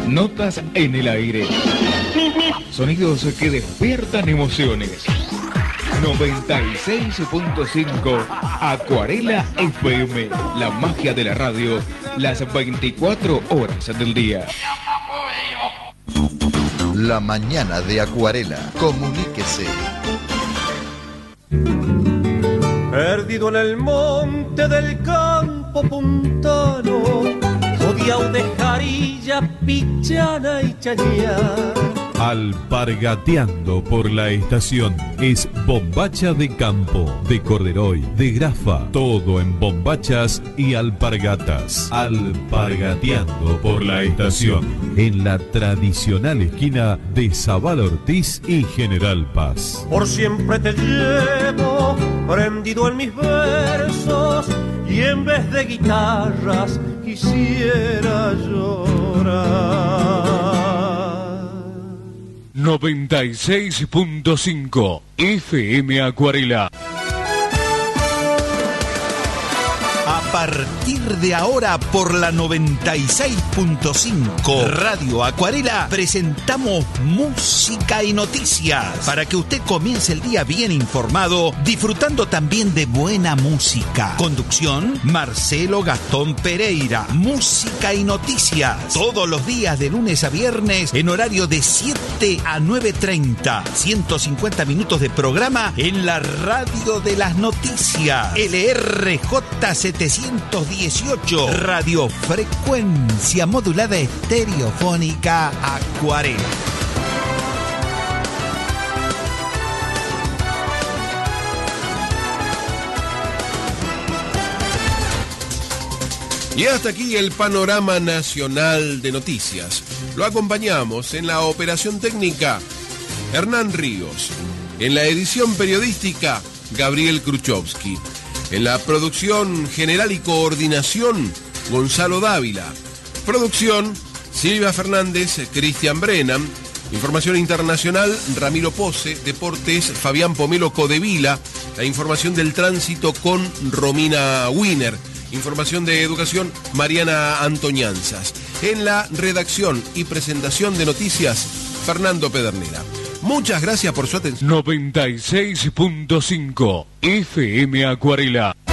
Notas en el aire. Sonidos que despiertan emociones. 96.5 Acuarela FM. La magia de la radio, las 24 horas del día. La mañana de Acuarela. Comuníquese. Perdido en el monte del campo puntano, odiao de jarilla, pichana y chañar. Alpargateando por la estación es bombacha de campo, de corderoy, de grafa, todo en bombachas y alpargatas. Alpargateando por la estación, en la tradicional esquina de Zabal Ortiz y General Paz. Por siempre te llevo prendido en mis versos y en vez de guitarras quisiera llorar. 96.5 FM Acuarela. A partir de ahora, por la 96.5 Radio Acuarela, presentamos música y noticias para que usted comience el día bien informado, disfrutando también de buena música. Conducción, Marcelo Gastón Pereira. Música y noticias, todos los días de lunes a viernes en horario de 7 a 9:30. 150 minutos de programa en la radio de las noticias. LRJ 718, radiofrecuencia modulada estereofónica Acuarela. Y hasta aquí el panorama nacional de noticias. Lo acompañamos en la operación técnica Hernán Ríos, en la edición periodística Gabriel Kruchowski, en la producción general y coordinación Gonzalo Dávila, producción Silvia Fernández, Cristian Brennan, información internacional Ramiro Pose, deportes Fabián Pomelo Codevila, la información del tránsito con Romina Wiener, información de educación Mariana Antoñanzas, en la redacción y presentación de noticias Fernando Pedernera. Muchas gracias por su atención. 96.5 FM Acuarela.